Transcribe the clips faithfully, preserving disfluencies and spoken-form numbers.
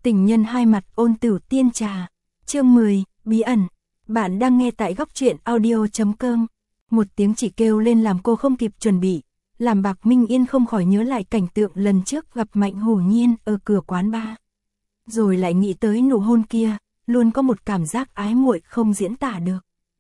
Tình nhân hai mặt ôn tửu tiên trà. Chương mười, bí ẩn. Bạn đang nghe tại góc truyện audio chấm com. Một tiếng chỉ kêu lên làm cô không kịp chuẩn bị, làm Bạc Minh Yên không khỏi nhớ lại cảnh tượng lần trước gặp Mạnh Hổ Nhiên ở cửa quán bar. Rồi lại nghĩ tới nụ hôn kia, luôn có một cảm giác ái muội không diễn tả được.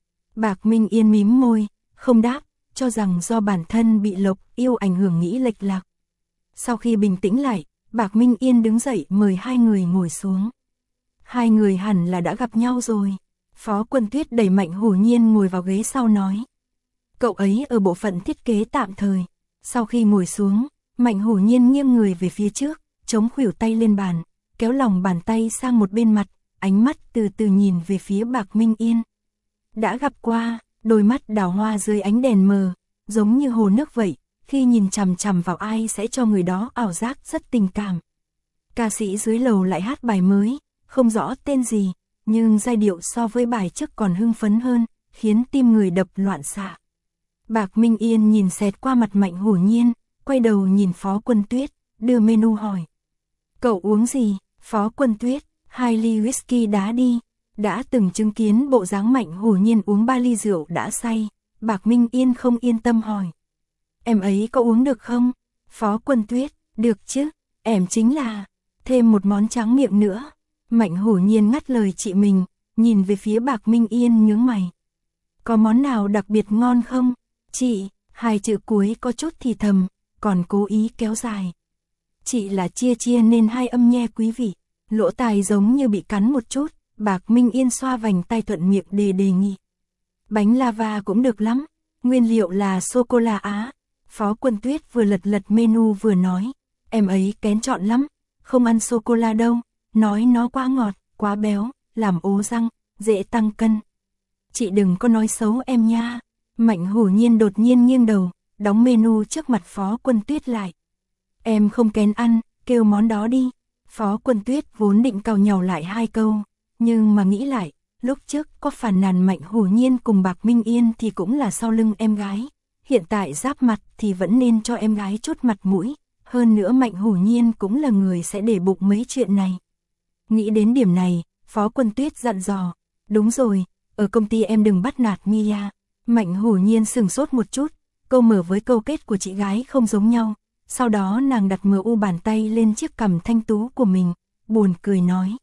Bạc Minh Yên mím môi, không đáp, cho rằng do bản thân bị Lộc Yêu ảnh hưởng nghĩ lệch lạc. Sau khi bình tĩnh lại, Bạc Minh Yên đứng dậy mời hai người ngồi xuống. Hai người hẳn là đã gặp nhau rồi. Phó Quân Tuyết đẩy Mạnh Hổ Nhiên ngồi vào ghế sau nói. Cậu ấy ở bộ phận thiết kế tạm thời. Sau khi ngồi xuống, Mạnh Hổ Nhiên nghiêng người về phía trước, chống khuỷu tay lên bàn, kéo lòng bàn tay sang một bên mặt, ánh mắt từ từ nhìn về phía Bạc Minh Yên. Đã gặp qua, đôi mắt đào hoa dưới ánh đèn mờ, giống như hồ nước vậy, khi nhìn chằm chằm vào ai sẽ cho người đó ảo giác rất tình cảm. Ca sĩ dưới lầu lại hát bài mới, không rõ tên gì, nhưng giai điệu so với bài trước còn hưng phấn hơn, khiến tim người đập loạn xạ. Bạc Minh Yên nhìn xẹt qua mặt Mạnh Hổ Nhiên, quay đầu nhìn Phó Quân Tuyết, đưa menu hỏi. Cậu uống gì? Phó Quân Tuyết, hai ly whisky đá đi. Đã từng chứng kiến bộ dáng Mạnh Hổ Nhiên uống ba ly rượu đã say, Bạc Minh Yên không yên tâm hỏi. Em ấy có uống được không? Phó Quân Tuyết, được chứ, em chính là, thêm một món tráng miệng nữa. Mạnh Hổ Nhiên ngắt lời chị mình, nhìn về phía Bạc Minh Yên nhướng mày. Có món nào đặc biệt ngon không? Chị, hai chữ cuối có chút thì thầm, còn cố ý kéo dài. Chị là chia chia nên hai âm nhe quý vị, lỗ tai giống như bị cắn một chút, Bạc Minh Yên xoa vành tay thuận miệng đề đề nghị. Bánh lava cũng được lắm, nguyên liệu là sô-cô-la Á. Phó Quân Tuyết vừa lật lật menu vừa nói, em ấy kén chọn lắm, không ăn sô-cô-la đâu, nói nó quá ngọt, quá béo, làm ố răng, dễ tăng cân. Chị đừng có nói xấu em nha. Mạnh Hổ Nhiên đột nhiên nghiêng đầu, đóng menu trước mặt Phó Quân Tuyết lại. Em không kén ăn, kêu món đó đi. Phó Quân Tuyết vốn định càu nhàu lại hai câu, nhưng mà nghĩ lại, lúc trước có phản nàn Mạnh Hổ Nhiên cùng Bạc Minh Yên thì cũng là sau lưng em gái. Hiện tại giáp mặt thì vẫn nên cho em gái chút mặt mũi, hơn nữa Mạnh Hổ Nhiên cũng là người sẽ để bụng mấy chuyện này. Nghĩ đến điểm này, Phó Quân Tuyết dặn dò, đúng rồi, ở công ty em đừng bắt nạt Mia. Mạnh Hổ Nhiên sừng sốt một chút, câu mở với câu kết của chị gái không giống nhau, sau đó nàng đặt mờ u bàn tay lên chiếc cằm thanh tú của mình, buồn cười nói.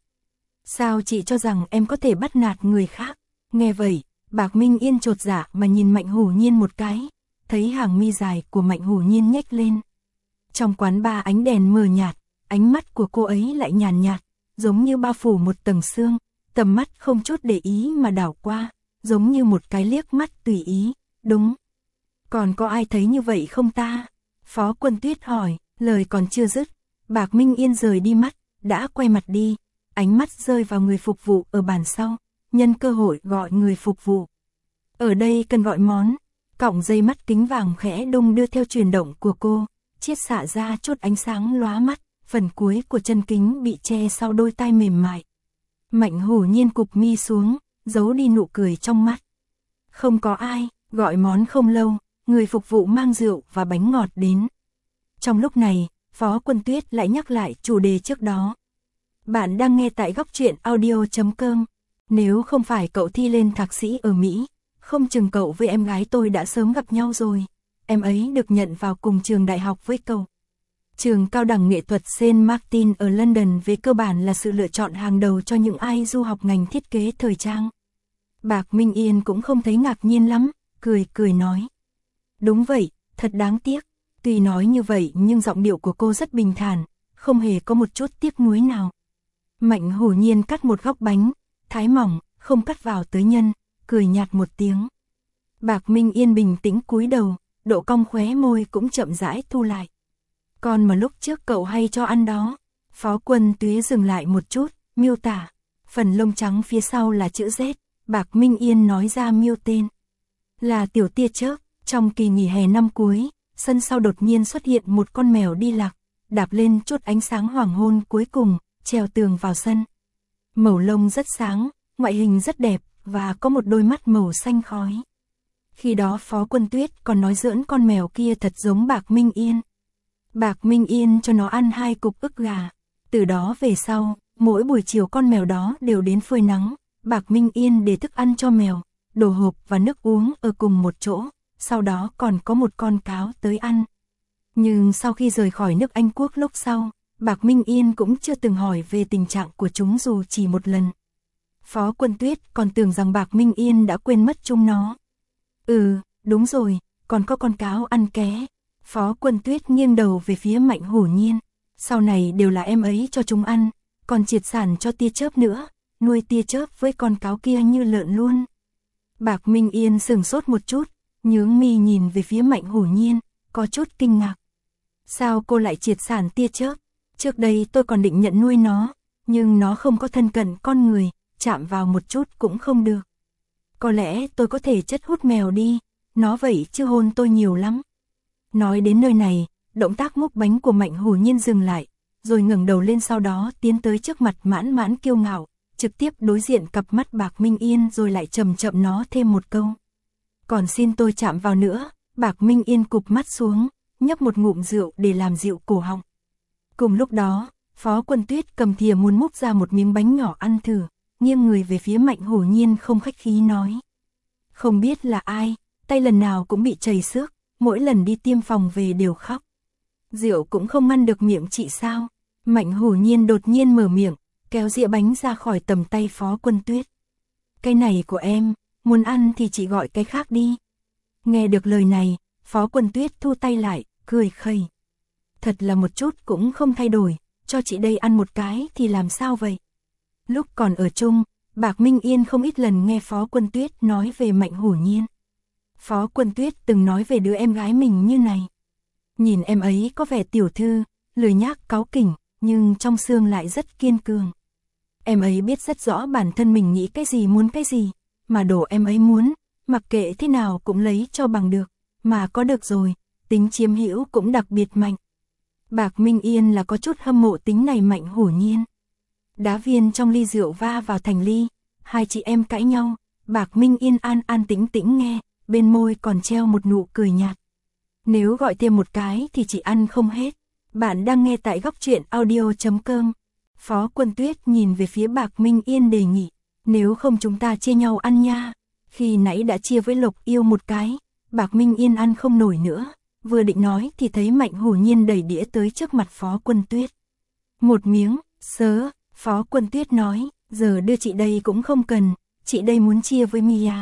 Sao chị cho rằng em có thể bắt nạt người khác? Nghe vậy, Bạc Minh Yên chột dạ mà nhìn Mạnh Hổ Nhiên một cái, thấy hàng mi dài của Mạnh Hổ Nhiên nhếch lên. Trong quán bar ánh đèn mờ nhạt, ánh mắt của cô ấy lại nhàn nhạt, giống như bao phủ một tầng sương, tầm mắt không chút để ý mà đảo qua, giống như một cái liếc mắt tùy ý, đúng. Còn có ai thấy như vậy không ta? Phó Quân Tuyết hỏi, lời còn chưa dứt, Bạc Minh Yên rời đi mắt, đã quay mặt đi, ánh mắt rơi vào người phục vụ ở bàn sau, nhân cơ hội gọi người phục vụ. Ở đây cần gọi món. Cọng dây mắt kính vàng khẽ đung đưa theo chuyển động của cô, chiết xạ ra chút ánh sáng lóa mắt, phần cuối của chân kính bị che sau đôi tai mềm mại. Mạnh Hổ Nhiên cụp mi xuống, giấu đi nụ cười trong mắt. Không có ai, gọi món không lâu, người phục vụ mang rượu và bánh ngọt đến. Trong lúc này, Phó Quân Tuyết lại nhắc lại chủ đề trước đó. Bạn đang nghe tại góc truyện audio chấm com. Nếu không phải cậu thi lên thạc sĩ ở Mỹ, không chừng cậu với em gái tôi đã sớm gặp nhau rồi. Em ấy được nhận vào cùng trường đại học với cậu. Trường cao đẳng nghệ thuật Saint Martin ở London về cơ bản là sự lựa chọn hàng đầu cho những ai du học ngành thiết kế thời trang. Bạc Minh Yên cũng không thấy ngạc nhiên lắm, cười cười nói. Đúng vậy, thật đáng tiếc. Tuy nói như vậy nhưng giọng điệu của cô rất bình thản, không hề có một chút tiếc nuối nào. Mạnh Hổ Nhiên cắt một góc bánh, thái mỏng, không cắt vào tới nhân, cười nhạt một tiếng. Bạc Minh Yên bình tĩnh cúi đầu, độ cong khóe môi cũng chậm rãi thu lại. Còn mà lúc trước cậu hay cho ăn đó. Phó Quân Tuyết dừng lại một chút, miêu tả. Phần lông trắng phía sau là chữ Z, Bạc Minh Yên nói ra miêu tên. Là tiểu tia chớp, trong kỳ nghỉ hè năm cuối, sân sau đột nhiên xuất hiện một con mèo đi lạc, đạp lên chút ánh sáng hoàng hôn cuối cùng, trèo tường vào sân. Màu lông rất sáng, ngoại hình rất đẹp, và có một đôi mắt màu xanh khói. Khi đó Phó Quân Tuyết còn nói giỡn con mèo kia thật giống Bạc Minh Yên. Bạc Minh Yên cho nó ăn hai cục ức gà. Từ đó về sau, Mỗi buổi chiều con mèo đó đều đến phơi nắng, Bạc Minh Yên để thức ăn cho mèo, đồ hộp và nước uống ở cùng một chỗ, sau đó còn có một con cáo tới ăn. Nhưng sau khi rời khỏi nước Anh Quốc lúc sau, Bạc Minh Yên cũng chưa từng hỏi về tình trạng của chúng dù chỉ một lần. Phó Quân Tuyết còn tưởng rằng Bạc Minh Yên đã quên mất chúng nó. Ừ, đúng rồi, còn có con cáo ăn ké. Phó Quân Tuyết nghiêng đầu về phía Mạnh Hổ Nhiên. Sau này đều là em ấy cho chúng ăn, còn triệt sản cho tia chớp nữa, nuôi tia chớp với con cáo kia như lợn luôn. Bạc Minh Yên sừng sốt một chút, nhướng mi nhìn về phía Mạnh Hổ Nhiên, có chút kinh ngạc. Sao cô lại triệt sản tia chớp? Trước đây tôi còn định nhận nuôi nó, nhưng nó không có thân cận con người, chạm vào một chút cũng không được. Có lẽ tôi có thể chất hút mèo đi, nó vậy chứ hôn tôi nhiều lắm. Nói đến nơi này, động tác múc bánh của Mạnh Hổ Nhiên dừng lại, rồi ngẩng đầu lên, sau đó tiến tới trước mặt Mãn Mãn kiêu ngạo, trực tiếp đối diện cặp mắt Bạc Minh Yên rồi lại chậm chậm nó thêm một câu. Còn xin tôi chạm vào nữa. Bạc Minh Yên cụp mắt xuống, nhấp một ngụm rượu để làm dịu cổ họng. Cùng lúc đó, Phó Quân Tuyết cầm thìa muốn múc ra một miếng bánh nhỏ ăn thử, nghiêng người về phía Mạnh Hổ Nhiên không khách khí nói. Không biết là ai, tay lần nào cũng bị chảy xước, mỗi lần đi tiêm phòng về đều khóc. Rượu cũng không ngăn được miệng chị sao? Mạnh Hổ Nhiên đột nhiên mở miệng, kéo dĩa bánh ra khỏi tầm tay Phó Quân Tuyết. Cái này của em, muốn ăn thì chị gọi cái khác đi. Nghe được lời này, Phó Quân Tuyết thu tay lại, cười khẩy. Thật là một chút cũng không thay đổi, cho chị đây ăn một cái thì làm sao vậy? Lúc còn ở chung, Bạc Minh Yên không ít lần nghe Phó Quân Tuyết nói về Mạnh Hổ Nhiên. Phó Quân Tuyết từng nói về đứa em gái mình như này. Nhìn em ấy có vẻ tiểu thư, lười nhác cáu kỉnh, nhưng trong xương lại rất kiên cường. Em ấy biết rất rõ bản thân mình nghĩ cái gì muốn cái gì, mà đồ em ấy muốn, mặc kệ thế nào cũng lấy cho bằng được, mà có được rồi, tính chiếm hữu cũng đặc biệt mạnh. Bạc Minh Yên là có chút hâm mộ tính này Mạnh Hổ Nhiên. Đá viên trong ly rượu va vào thành ly, hai chị em cãi nhau, Bạc Minh Yên an an tĩnh tĩnh nghe, bên môi còn treo một nụ cười nhạt. Nếu gọi thêm một cái thì chị ăn không hết. Bạn đang nghe tại góc truyện audio chấm com. Phó Quân Tuyết nhìn về phía Bạc Minh Yên đề nghị, nếu không chúng ta chia nhau ăn nha. Khi nãy đã chia với Lộc Yêu một cái, Bạc Minh Yên ăn không nổi nữa, vừa định nói thì thấy Mạnh Hổ Nhiên đẩy đĩa tới trước mặt Phó Quân Tuyết. Một miếng, sớ, Phó Quân Tuyết nói, giờ đưa chị đây cũng không cần, chị đây muốn chia với Mia.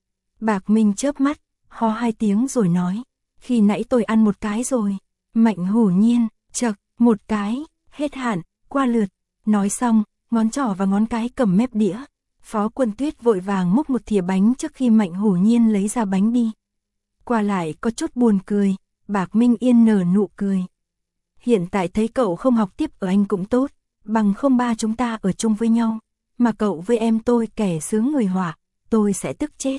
Bạc Minh chớp mắt, ho hai tiếng rồi nói, khi nãy tôi ăn một cái rồi. Mạnh Hổ Nhiên, chậc, một cái, hết hạn, qua lượt. Nói xong, ngón trỏ và ngón cái cầm mép đĩa. Phó Quân Tuyết vội vàng múc một thìa bánh trước khi Mạnh Hổ Nhiên lấy ra bánh đi. Qua lại có chút buồn cười, Bạc Minh Yên nở nụ cười. Hiện tại thấy cậu không học tiếp ở Anh cũng tốt, bằng không ba chúng ta ở chung với nhau, mà cậu với em tôi kẻ sướng người họa, tôi sẽ tức chết.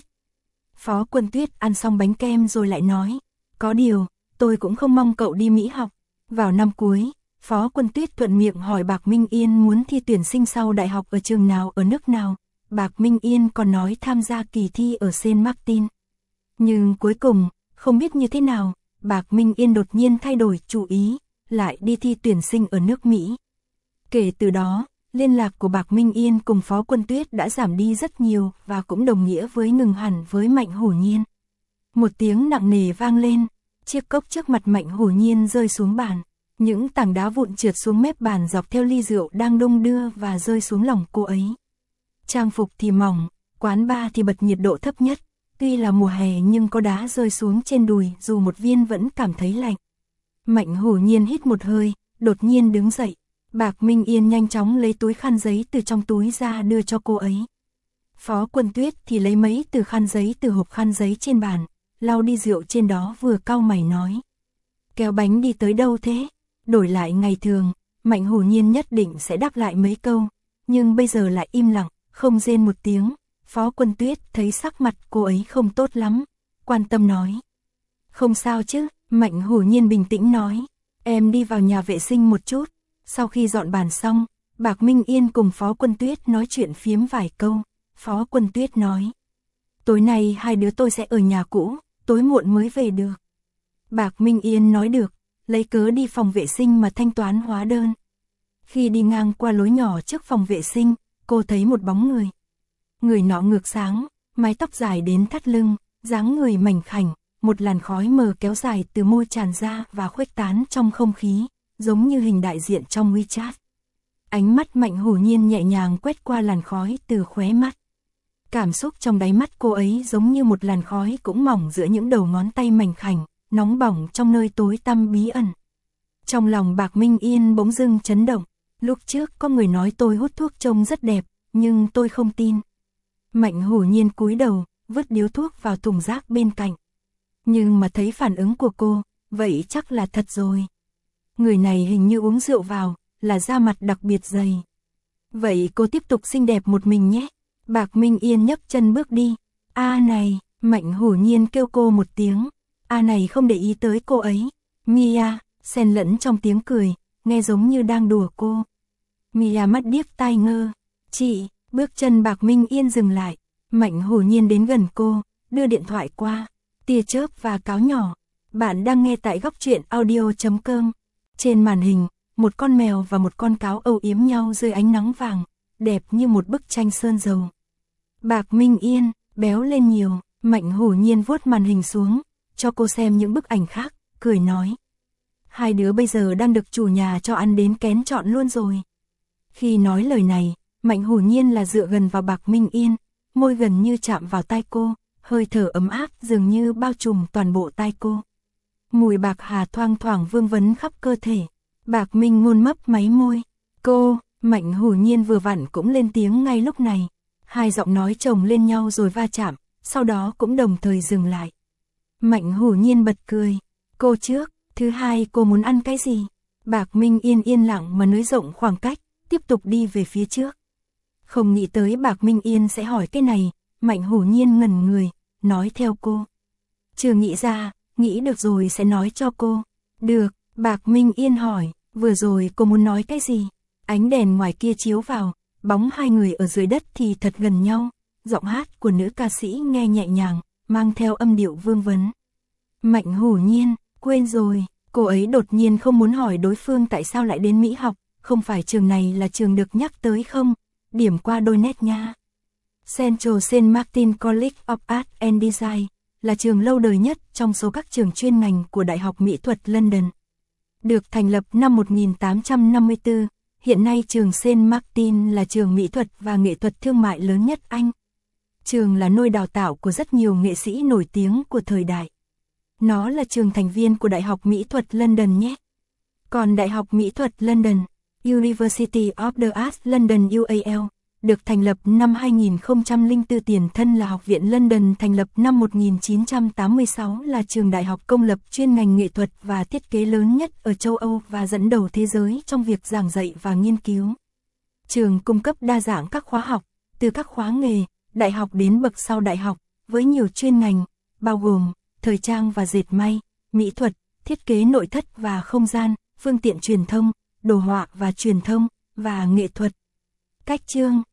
Phó Quân Tuyết ăn xong bánh kem rồi lại nói, có điều, tôi cũng không mong cậu đi Mỹ học. Vào năm cuối, Phó Quân Tuyết thuận miệng hỏi Bạc Minh Yên muốn thi tuyển sinh sau đại học ở trường nào ở nước nào. Bạc Minh Yên còn nói tham gia kỳ thi ở Saint Martin. Nhưng cuối cùng, không biết như thế nào, Bạc Minh Yên đột nhiên thay đổi chủ ý, lại đi thi tuyển sinh ở nước Mỹ. Kể từ đó, liên lạc của Bạc Minh Yên cùng Phó Quân Tuyết đã giảm đi rất nhiều và cũng đồng nghĩa với ngừng hẳn với Mạnh Hổ Nhiên. Một tiếng nặng nề vang lên, chiếc cốc trước mặt Mạnh Hổ Nhiên rơi xuống bàn. Những tảng đá vụn trượt xuống mép bàn dọc theo ly rượu đang đung đưa và rơi xuống lòng cô ấy. Trang phục thì mỏng, quán bar thì bật nhiệt độ thấp nhất. Tuy là mùa hè nhưng có đá rơi xuống trên đùi dù một viên vẫn cảm thấy lạnh. Mạnh Hổ Nhiên hít một hơi, đột nhiên đứng dậy. Bạc Minh Yên nhanh chóng lấy túi khăn giấy từ trong túi ra đưa cho cô ấy. Phó Quân Tuyết thì lấy mấy từ khăn giấy từ hộp khăn giấy trên bàn, lau đi rượu trên đó vừa cau mày nói. Kéo bánh đi tới đâu thế? Đổi lại ngày thường, Mạnh Hổ Nhiên nhất định sẽ đáp lại mấy câu, nhưng bây giờ lại im lặng, không rên một tiếng. Phó Quân Tuyết thấy sắc mặt cô ấy không tốt lắm, quan tâm nói. Không sao chứ, Mạnh Hổ Nhiên bình tĩnh nói, em đi vào nhà vệ sinh một chút. Sau khi dọn bàn xong, Bạc Minh Yên cùng Phó Quân Tuyết nói chuyện phiếm vài câu. Phó Quân Tuyết nói, tối nay hai đứa tôi sẽ ở nhà cũ, tối muộn mới về được. Bạc Minh Yên nói được, lấy cớ đi phòng vệ sinh mà thanh toán hóa đơn. Khi đi ngang qua lối nhỏ trước phòng vệ sinh, cô thấy một bóng người. Người nọ ngược sáng, mái tóc dài đến thắt lưng, dáng người mảnh khảnh, một làn khói mờ kéo dài từ môi tràn ra và khuếch tán trong không khí, giống như hình đại diện trong WeChat. Ánh mắt Mạnh Hổ Nhiên nhẹ nhàng quét qua làn khói từ khóe mắt. Cảm xúc trong đáy mắt cô ấy giống như một làn khói cũng mỏng giữa những đầu ngón tay mảnh khảnh, nóng bỏng trong nơi tối tăm bí ẩn. Trong lòng Bạc Minh Yên bỗng dưng chấn động, lúc trước có người nói tôi hút thuốc trông rất đẹp, nhưng tôi không tin. Mạnh Hổ Nhiên cúi đầu, vứt điếu thuốc vào thùng rác bên cạnh. Nhưng mà thấy phản ứng của cô, vậy chắc là thật rồi. Người này hình như uống rượu vào, là da mặt đặc biệt dày. Vậy cô tiếp tục xinh đẹp một mình nhé. Bạc Minh Yên nhấc chân bước đi. A này, Mạnh Hổ Nhiên kêu cô một tiếng. A này không để ý tới cô ấy. Mia, xen lẫn trong tiếng cười, nghe giống như đang đùa cô. Mia mắt điếc tai ngơ. Chị, bước chân Bạc Minh Yên dừng lại. Mạnh Hổ Nhiên đến gần cô, đưa điện thoại qua. Tia chớp và cáo nhỏ. Bạn đang nghe tại góc truyện audio chấm com. Trên màn hình, một con mèo và một con cáo âu yếm nhau dưới ánh nắng vàng, đẹp như một bức tranh sơn dầu. Bạc Minh Yên, béo lên nhiều, Mạnh Hổ Nhiên vuốt màn hình xuống, cho cô xem những bức ảnh khác, cười nói. Hai đứa bây giờ đang được chủ nhà cho ăn đến kén chọn luôn rồi. Khi nói lời này, Mạnh Hổ Nhiên là dựa gần vào Bạc Minh Yên, môi gần như chạm vào tai cô, hơi thở ấm áp dường như bao trùm toàn bộ tai cô. Mùi bạc hà thoang thoảng vương vấn khắp cơ thể. Bạc Minh Ngôn mấp máy môi. Cô, Mạnh Hổ Nhiên vừa vặn cũng lên tiếng ngay lúc này. Hai giọng nói chồng lên nhau rồi va chạm, sau đó cũng đồng thời dừng lại. Mạnh Hổ Nhiên bật cười. Cô trước, thứ hai cô muốn ăn cái gì? Bạc Minh Yên yên lặng mà nới rộng khoảng cách, tiếp tục đi về phía trước. Không nghĩ tới Bạc Minh Yên sẽ hỏi cái này, Mạnh Hổ Nhiên ngẩn người, nói theo cô. Chưa nghĩ ra, nghĩ được rồi sẽ nói cho cô. Được, Bạc Minh Yên hỏi, vừa rồi cô muốn nói cái gì? Ánh đèn ngoài kia chiếu vào, bóng hai người ở dưới đất thì thật gần nhau. Giọng hát của nữ ca sĩ nghe nhẹ nhàng, mang theo âm điệu vương vấn. Mạnh Hổ Nhiên, quên rồi, cô ấy đột nhiên không muốn hỏi đối phương tại sao lại đến Mỹ học, không phải trường này là trường được nhắc tới không? Điểm qua đôi nét nha. Central Saint Martin College of Art and Design là trường lâu đời nhất trong số các trường chuyên ngành của Đại học Mỹ thuật London. Được thành lập năm một nghìn tám trăm năm mươi tư, hiện nay trường Saint Martin là trường mỹ thuật và nghệ thuật thương mại lớn nhất Anh. Trường là nơi đào tạo của rất nhiều nghệ sĩ nổi tiếng của thời đại. Nó là trường thành viên của Đại học Mỹ thuật London nhé. Còn Đại học Mỹ thuật London, University of the Arts London U A L, được thành lập năm hai nghìn không trăm lẻ bốn, tiền thân là Học viện London thành lập năm một nghìn chín trăm tám mươi sáu, là trường đại học công lập chuyên ngành nghệ thuật và thiết kế lớn nhất ở châu Âu và dẫn đầu thế giới trong việc giảng dạy và nghiên cứu. Trường cung cấp đa dạng các khóa học, từ các khóa nghề, đại học đến bậc sau đại học, với nhiều chuyên ngành, bao gồm thời trang và dệt may, mỹ thuật, thiết kế nội thất và không gian, phương tiện truyền thông, đồ họa và truyền thông, và nghệ thuật. Cách chương